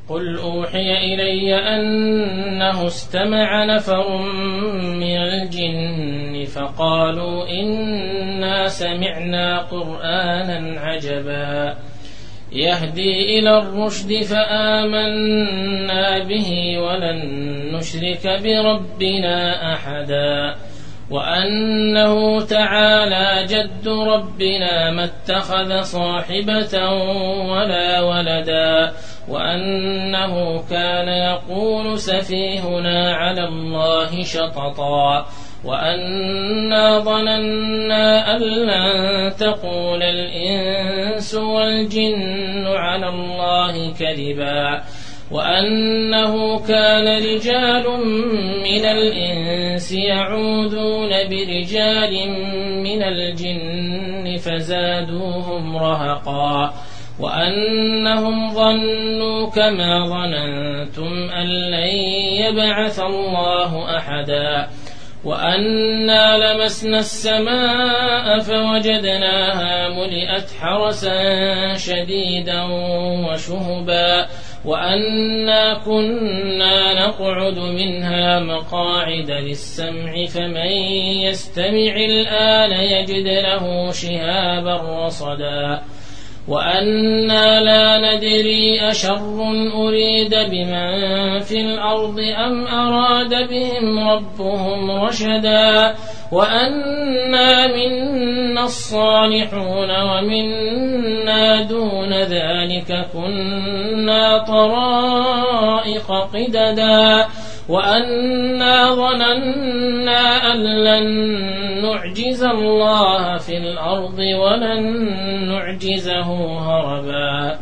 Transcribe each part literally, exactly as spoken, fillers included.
قل أوحي إلي أنه استمع نفر من الجن فقالوا إنا سمعنا قرآنا عجبا يهدي إلى الرشد فآمنا به ولن نشرك بربنا أحدا وأنه تعالى جد ربنا ما اتخذ صاحبة ولا ولدا وأنه كان يقول سفيهنا على الله شططا وأنا ظننا أن لن تقول الإنس والجن على الله كذبا وأنه كان رجال من الإنس يعوذون برجال من الجن فزادوهم رهقا وأنهم ظنوا كما ظننتم أن لن يبعث الله أحدا وأنا لمسنا السماء فوجدناها ملئت حرسا شديدا وشهبا وأنا كنا نقعد منها مقاعد للسمع فمن يستمع الآن يجد له شهابا رصدا وأنا لا ندري أشر أريد بمن في الأرض أم أراد بهم ربهم رشدا وأنا منا الصالحون ومنا دون ذلك كنا طرائق قددا وأنا ظننا أن لن نعجز الله في الأرض ولن نعجزه هربا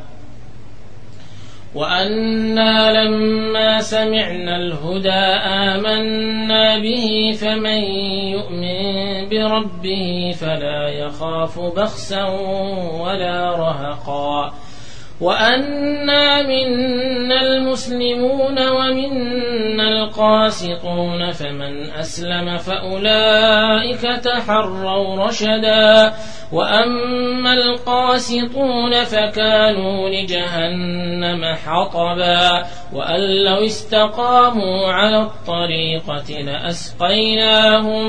وأنا لما سمعنا الهدى آمنا به فمن يؤمن بربه فلا يخاف بخسا ولا رهقا وأنا منا المسلمون ومنا القاسطون فمن أسلم فأولئك تحروا رشدا وأما القاسطون فكانوا لجهنم حطبا وأن لو استقاموا على الطريقة لأسقيناهم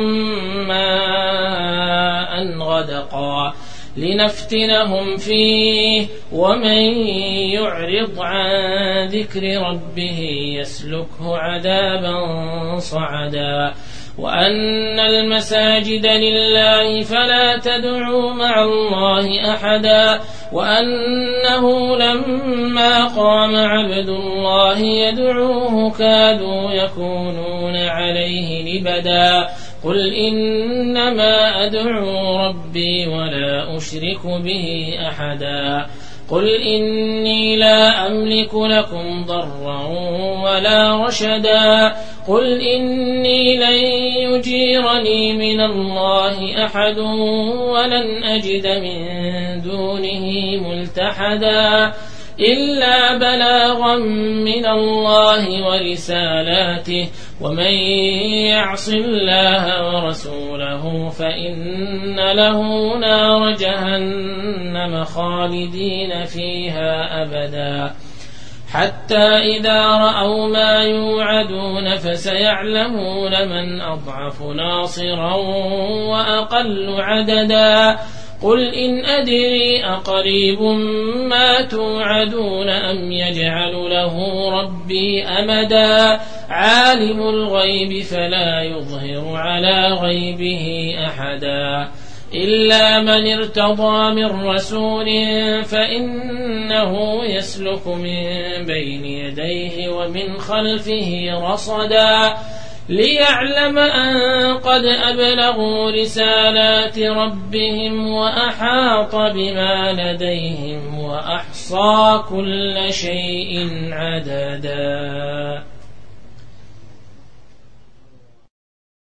ماء غدقا لنفتنهم فيه ومن يعرض عن ذكر ربه يسلكه عذابا صعدا وأن المساجد لله فلا تدعوا مع الله أحدا وأنه لما قام عبد الله يدعوه كادوا يكونون عليه لبدا قل إنما أدعو ربي ولا أشرك به أحدا قل إني لا أملك لكم ضرا ولا رشدا قل إني لن يجيرني من الله أحد ولن أجد من دونه ملتحدا إلا بلاغا من الله ورسالاته ومن يعص الله ورسوله فإن له نار جهنم خالدين فيها أبدا حتى إذا رأوا ما يوعدون فسيعلمون من أضعف ناصرا وأقل عددا قل إن أدري أقريب ما توعدون أم يجعل له ربي أمدا عالم الغيب فلا يظهر على غيبه أحدا إلا من ارتضى من رسول فإنه يسلك من بين يديه ومن خلفه رصدا ليعلم أن قد أبلغوا رسالات ربهم وأحاط بما لديهم وأحصى كل شيء عددا.